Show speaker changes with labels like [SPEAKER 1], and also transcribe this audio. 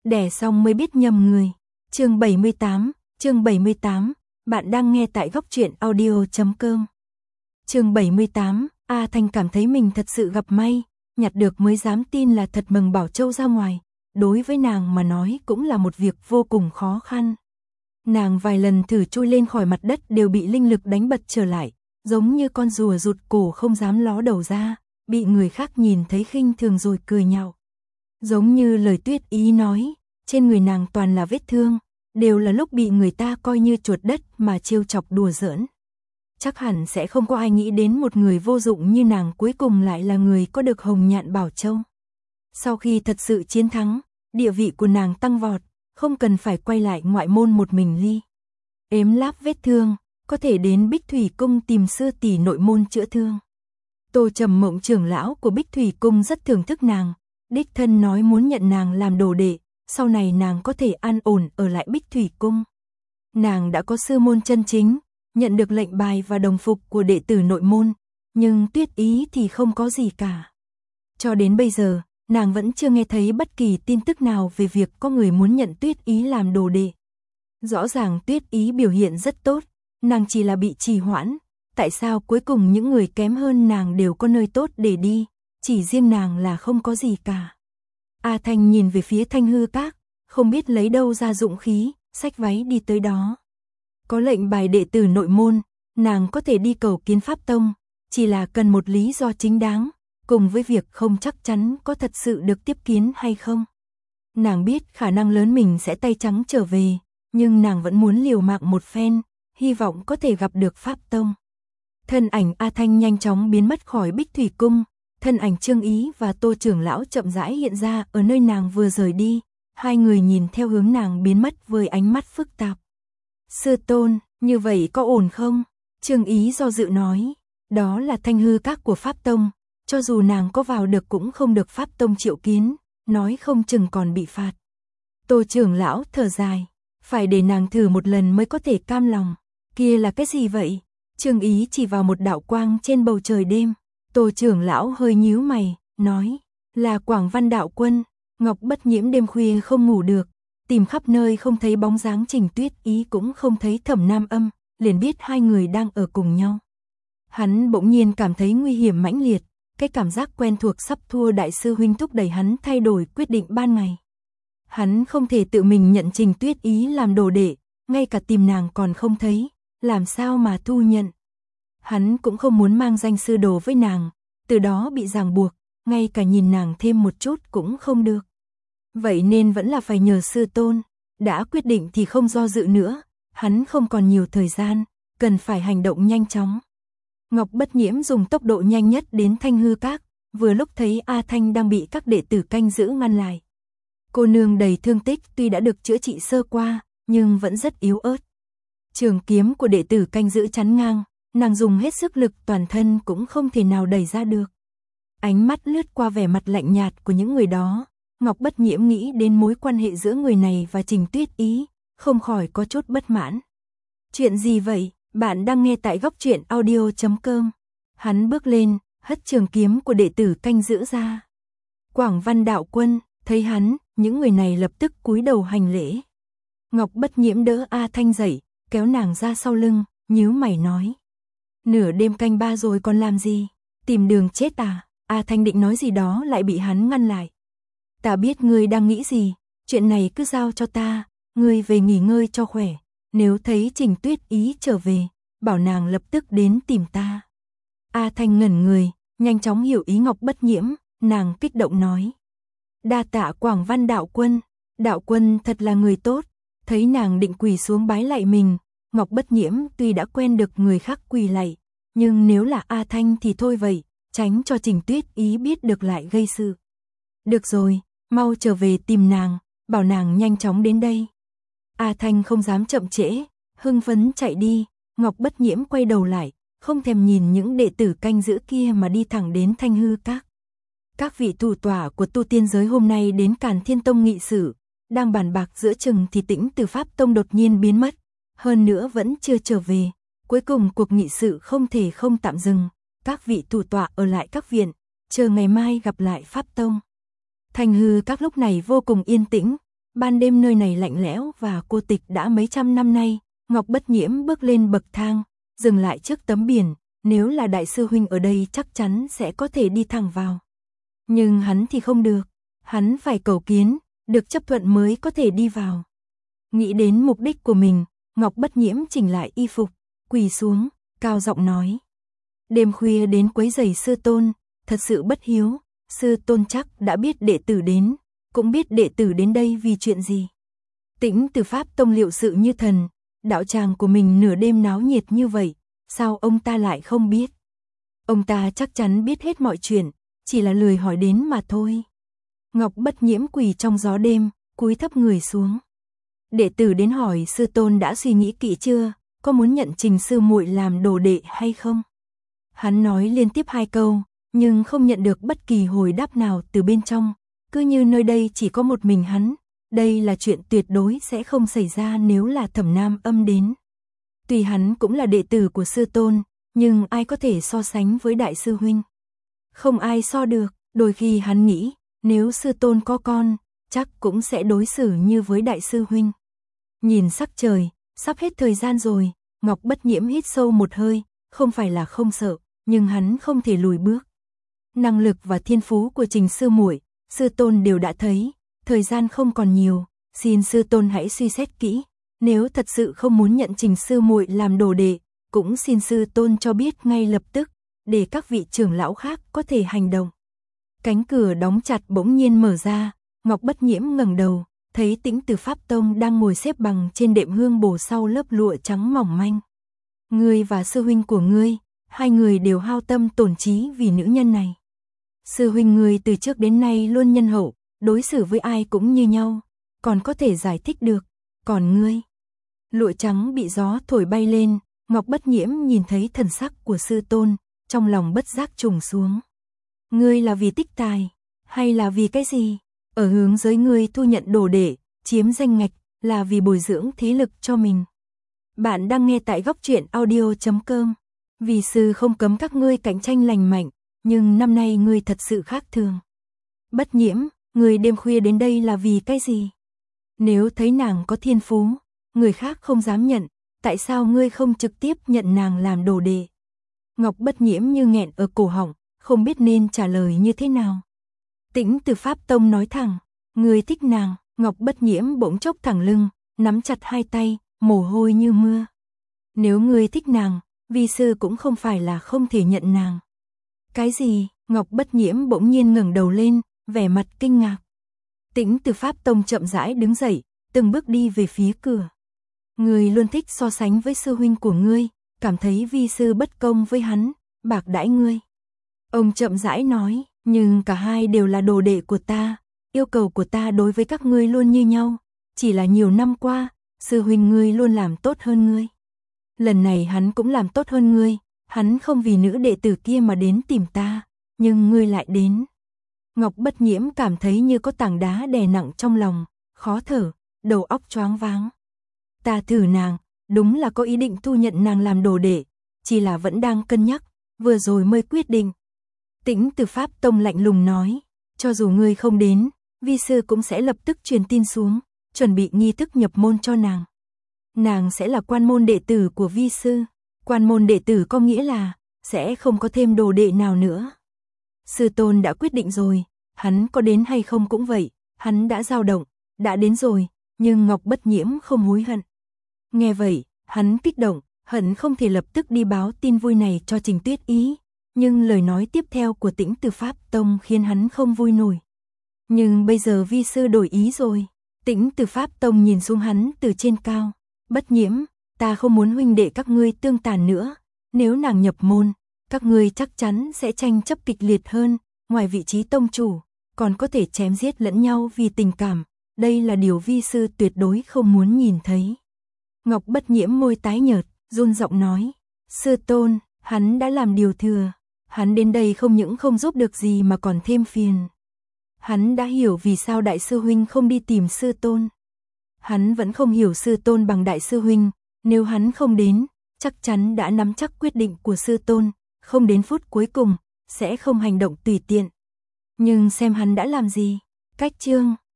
[SPEAKER 1] đẻ xong mới biết nhầm người. Chương 78, bạn đang nghe tại góc truyện audio.com. Chương 78, A Thanh cảm thấy mình thật sự gặp may, nhặt được mới dám tin là thật mừng Bảo Châu ra ngoài, đối với nàng mà nói cũng là một việc vô cùng khó khăn. Nàng vài lần thử chui lên khỏi mặt đất đều bị linh lực đánh bật trở lại, giống như con rùa rụt cổ không dám ló đầu ra, bị người khác nhìn thấy khinh thường rồi cười nhạo. Giống như lời Tuyết Ý nói, trên người nàng toàn là vết thương, đều là lúc bị người ta coi như chuột đất mà trêu chọc đùa giỡn. Chắc hẳn sẽ không có ai nghĩ đến một người vô dụng như nàng cuối cùng lại là người có được hồng nhạn Bảo Châu. Sau khi thật sự chiến thắng, địa vị của nàng tăng vọt, không cần phải quay lại ngoại môn một mình ly. Ếm láp vết thương, có thể đến Bích Thủy Cung tìm sư tỷ nội môn chữa thương. Tô Trầm Mộng trưởng lão của Bích Thủy Cung rất thưởng thức nàng, đích thân nói muốn nhận nàng làm đồ đệ, sau này nàng có thể an ổn ở lại Bích Thủy Cung. Nàng đã có sư môn chân chính, nhận được lệnh bài và đồng phục của đệ tử nội môn, nhưng Tuyết Ý thì không có gì cả. Cho đến bây giờ, nàng vẫn chưa nghe thấy bất kỳ tin tức nào về việc có người muốn nhận Tuyết Ý làm đồ đệ. Rõ ràng Tuyết Ý biểu hiện rất tốt, nàng chỉ là bị trì hoãn, tại sao cuối cùng những người kém hơn nàng đều có nơi tốt để đi, chỉ riêng nàng là không có gì cả. A Thanh nhìn về phía Thanh Hư Các, không biết lấy đâu ra dũng khí, xách váy đi tới đó. Có lệnh bài đệ tử nội môn, nàng có thể đi cầu kiến Pháp Tông, chỉ là cần một lý do chính đáng, cùng với việc không chắc chắn có thật sự được tiếp kiến hay không. Nàng biết khả năng lớn mình sẽ tay trắng trở về, nhưng nàng vẫn muốn liều mạng một phen, hy vọng có thể gặp được Pháp Tông. Thân ảnh A Thanh nhanh chóng biến mất khỏi Bích Thủy Cung, thân ảnh Trương Ý và Tô trưởng lão chậm rãi hiện ra ở nơi nàng vừa rời đi, hai người nhìn theo hướng nàng biến mất với ánh mắt phức tạp. Sư tôn, như vậy có ổn không? Trương Ý do dự nói, đó là Thanh Hư Các của Pháp Tông, cho dù nàng có vào được cũng không được Pháp Tông triệu kiến, nói không chừng còn bị phạt. Tô trưởng lão thở dài, phải để nàng thử một lần mới có thể cam lòng. Kia là cái gì vậy? Trương Ý chỉ vào một đạo quang trên bầu trời đêm. Tô trưởng lão hơi nhíu mày, nói, là Quảng Văn đạo quân. Ngọc Bất Nhiễm đêm khuya không ngủ được, tìm khắp nơi không thấy bóng dáng Trình Tuyết Ý cũng không thấy Thẩm Nam Âm, liền biết hai người đang ở cùng nhau. Hắn bỗng nhiên cảm thấy nguy hiểm mãnh liệt, cái cảm giác quen thuộc sắp thua đại sư huynh thúc đẩy hắn thay đổi quyết định ban ngày. Hắn không thể tự mình nhận Trình Tuyết Ý làm đồ đệ, ngay cả tìm nàng còn không thấy, làm sao mà thu nhận. Hắn cũng không muốn mang danh sư đồ với nàng, từ đó bị ràng buộc, ngay cả nhìn nàng thêm một chút cũng không được. Vậy nên vẫn là phải nhờ sư tôn, đã quyết định thì không do dự nữa, hắn không còn nhiều thời gian, cần phải hành động nhanh chóng. Ngọc Bất Nhiễm dùng tốc độ nhanh nhất đến Thanh Hư Các, vừa lúc thấy A Thanh đang bị các đệ tử canh giữ ngăn lại. Cô nương đầy thương tích tuy đã được chữa trị sơ qua, nhưng vẫn rất yếu ớt. Trường kiếm của đệ tử canh giữ chắn ngang, nàng dùng hết sức lực toàn thân cũng không thể nào đẩy ra được. Ánh mắt lướt qua vẻ mặt lạnh nhạt của những người đó, Ngọc Bất Nhiễm nghĩ đến mối quan hệ giữa người này và Trình Tuyết Ý, không khỏi có chút bất mãn. Chuyện gì vậy? Bạn đang nghe tại góc truyện audio.com. Hắn bước lên, hất trường kiếm của đệ tử canh giữ ra. Quảng Văn đạo quân, thấy hắn, những người này lập tức cúi đầu hành lễ. Ngọc Bất Nhiễm đỡ A Thanh dậy, kéo nàng ra sau lưng, nhíu mày nói. Nửa đêm canh ba rồi còn làm gì? Tìm đường chết à? A Thanh định nói gì đó lại bị hắn ngăn lại. Ta biết ngươi đang nghĩ gì, chuyện này cứ giao cho ta, ngươi về nghỉ ngơi cho khỏe. Nếu thấy Trình Tuyết Ý trở về, bảo nàng lập tức đến tìm ta. A Thanh ngẩn người, nhanh chóng hiểu ý Ngọc Bất Nhiễm, nàng kích động nói. Đa tạ Quảng Văn đạo quân thật là người tốt. Thấy nàng định quỳ xuống bái lạy mình, Ngọc Bất Nhiễm tuy đã quen được người khác quỳ lạy, nhưng nếu là A Thanh thì thôi vậy, tránh cho Trình Tuyết Ý biết được lại gây sự. Được rồi, mau trở về tìm nàng, bảo nàng nhanh chóng đến đây. A Thanh không dám chậm trễ, hưng phấn chạy đi, Ngọc Bất Nhiễm quay đầu lại, không thèm nhìn những đệ tử canh giữ kia mà đi thẳng đến Thanh Hư Các. Các vị thủ tọa của tu tiên giới hôm nay đến Càn Thiên Tông nghị sự, đang bàn bạc giữa chừng thì Tĩnh Từ Pháp Tông đột nhiên biến mất, hơn nữa vẫn chưa trở về, cuối cùng cuộc nghị sự không thể không tạm dừng, các vị thủ tọa ở lại các viện, chờ ngày mai gặp lại Pháp Tông. Thanh Hư Các lúc này vô cùng yên tĩnh, Ban đêm nơi này lạnh lẽo và cô tịch đã mấy trăm năm nay, Ngọc Bất Nhiễm bước lên bậc thang, dừng lại trước tấm biển, nếu là đại sư huynh ở đây chắc chắn sẽ có thể đi thẳng vào. Nhưng hắn thì không được, hắn phải cầu kiến, được chấp thuận mới có thể đi vào. Nghĩ đến mục đích của mình, Ngọc Bất Nhiễm chỉnh lại y phục, quỳ xuống, cao giọng nói. Đêm khuya đến quấy rầy sư tôn, thật sự bất hiếu, sư tôn chắc đã biết đệ tử đến, cũng biết đệ tử đến đây vì chuyện gì. Tĩnh Từ Pháp Tông liệu sự như thần, đạo tràng của mình nửa đêm náo nhiệt như vậy, sao ông ta lại không biết? Ông ta chắc chắn biết hết mọi chuyện, chỉ là lười hỏi đến mà thôi. Ngọc Bất Nhiễm quỳ trong gió đêm, cúi thấp người xuống. Đệ tử đến hỏi sư tôn đã suy nghĩ kỹ chưa, có muốn nhận Trình sư muội làm đồ đệ hay không? Hắn nói liên tiếp 2 câu, nhưng không nhận được bất kỳ hồi đáp nào từ bên trong, cứ như nơi đây chỉ có một mình hắn, đây là chuyện tuyệt đối sẽ không xảy ra nếu là Thẩm Nam Âm đến. Tuy hắn cũng là đệ tử của sư tôn, nhưng ai có thể so sánh với đại sư huynh? Không ai so được, đôi khi hắn nghĩ, nếu sư tôn có con, chắc cũng sẽ đối xử như với đại sư huynh. Nhìn sắc trời, sắp hết thời gian rồi, Ngọc Bất Nhiễm hít sâu một hơi, không phải là không sợ, nhưng hắn không thể lùi bước. Năng lực và thiên phú của Trình sư muội, sư tôn đều đã thấy, thời gian không còn nhiều, xin sư tôn hãy suy xét kỹ, nếu thật sự không muốn nhận Trình sư muội làm đồ đệ, cũng xin sư tôn cho biết ngay lập tức, để các vị trưởng lão khác có thể hành động. Cánh cửa đóng chặt bỗng nhiên mở ra, Ngọc Bất Nhiễm ngẩng đầu, thấy Tĩnh Từ Pháp Tông đang ngồi xếp bằng trên đệm hương bổ sau lớp lụa trắng mỏng manh. Ngươi và sư huynh của ngươi, hai người đều hao tâm tổn trí vì nữ nhân này. Sư huynh ngươi từ trước đến nay luôn nhân hậu, đối xử với ai cũng như nhau, còn có thể giải thích được, còn ngươi. Lụa trắng bị gió thổi bay lên, Ngọc Bất Nhiễm nhìn thấy thần sắc của sư tôn, trong lòng bất giác trùng xuống. Ngươi là vì tích tài, hay là vì cái gì? Ở hướng giới ngươi thu nhận đồ đệ, chiếm danh ngạch, là vì bồi dưỡng thế lực cho mình. Bạn đang nghe tại góc truyện audio.com. Vì sư không cấm các ngươi cạnh tranh lành mạnh, nhưng năm nay ngươi thật sự khác thường. Bất Nhiễm, ngươi đêm khuya đến đây là vì cái gì? Nếu thấy nàng có thiên phú, người khác không dám nhận, tại sao ngươi không trực tiếp nhận nàng làm đồ đệ? Ngọc Bất Nhiễm như nghẹn ở cổ họng, không biết nên trả lời như thế nào. Tĩnh Từ Pháp Tông nói thẳng, ngươi thích nàng. Ngọc Bất Nhiễm bỗng chốc thẳng lưng, nắm chặt hai tay, mồ hôi như mưa. Nếu ngươi thích nàng, vi sư cũng không phải là không thể nhận nàng. Cái gì? Ngọc Bất Nhiễm bỗng nhiên ngẩng đầu lên, vẻ mặt kinh ngạc. Tĩnh Từ Pháp Tông chậm rãi đứng dậy, từng bước đi về phía cửa. Ngươi luôn thích so sánh với sư huynh của ngươi, cảm thấy vi sư bất công với hắn, bạc đãi ngươi. Ông chậm rãi nói, nhưng cả hai đều là đồ đệ của ta, yêu cầu của ta đối với các ngươi luôn như nhau, chỉ là nhiều năm qua, sư huynh ngươi luôn làm tốt hơn ngươi. Lần này hắn cũng làm tốt hơn ngươi, hắn không vì nữ đệ tử kia mà đến tìm ta, nhưng ngươi lại đến. Ngọc Bất Nhiễm cảm thấy như có tảng đá đè nặng trong lòng, khó thở, đầu óc choáng váng. Ta thử nàng, đúng là có ý định thu nhận nàng làm đồ đệ, chỉ là vẫn đang cân nhắc, vừa rồi mới quyết định. Tĩnh Từ Pháp Tông lạnh lùng nói, cho dù ngươi không đến, vi sư cũng sẽ lập tức truyền tin xuống, chuẩn bị nghi thức nhập môn cho nàng. Nàng sẽ là quan môn đệ tử của vi sư, quan môn đệ tử có nghĩa là sẽ không có thêm đồ đệ nào nữa. Sư tôn đã quyết định rồi, hắn có đến hay không cũng vậy, hắn đã dao động, đã đến rồi, nhưng Ngọc Bất Nhiễm không hối hận. Nghe vậy, hắn kích động, hận không thể lập tức đi báo tin vui này cho Trình Tuyết Ý, nhưng lời nói tiếp theo của Tĩnh Từ Pháp Tông khiến hắn không vui nổi. Nhưng bây giờ vi sư đổi ý rồi. Tĩnh Từ Pháp Tông nhìn xuống hắn từ trên cao. Bất Nhiễm, ta không muốn huynh đệ các ngươi tương tàn nữa, nếu nàng nhập môn, các ngươi chắc chắn sẽ tranh chấp kịch liệt hơn, ngoài vị trí tông chủ, còn có thể chém giết lẫn nhau vì tình cảm, đây là điều vi sư tuyệt đối không muốn nhìn thấy. Ngọc Bất Nhiễm môi tái nhợt, run giọng nói, sư tôn, hắn đã làm điều thừa, hắn đến đây không những không giúp được gì mà còn thêm phiền. Hắn đã hiểu vì sao đại sư huynh không đi tìm sư tôn. Hắn vẫn không hiểu sư tôn bằng đại sư huynh, nếu hắn không đến, chắc chắn đã nắm chắc quyết định của sư tôn, không đến phút cuối cùng, sẽ không hành động tùy tiện. Nhưng xem hắn đã làm gì, cách chương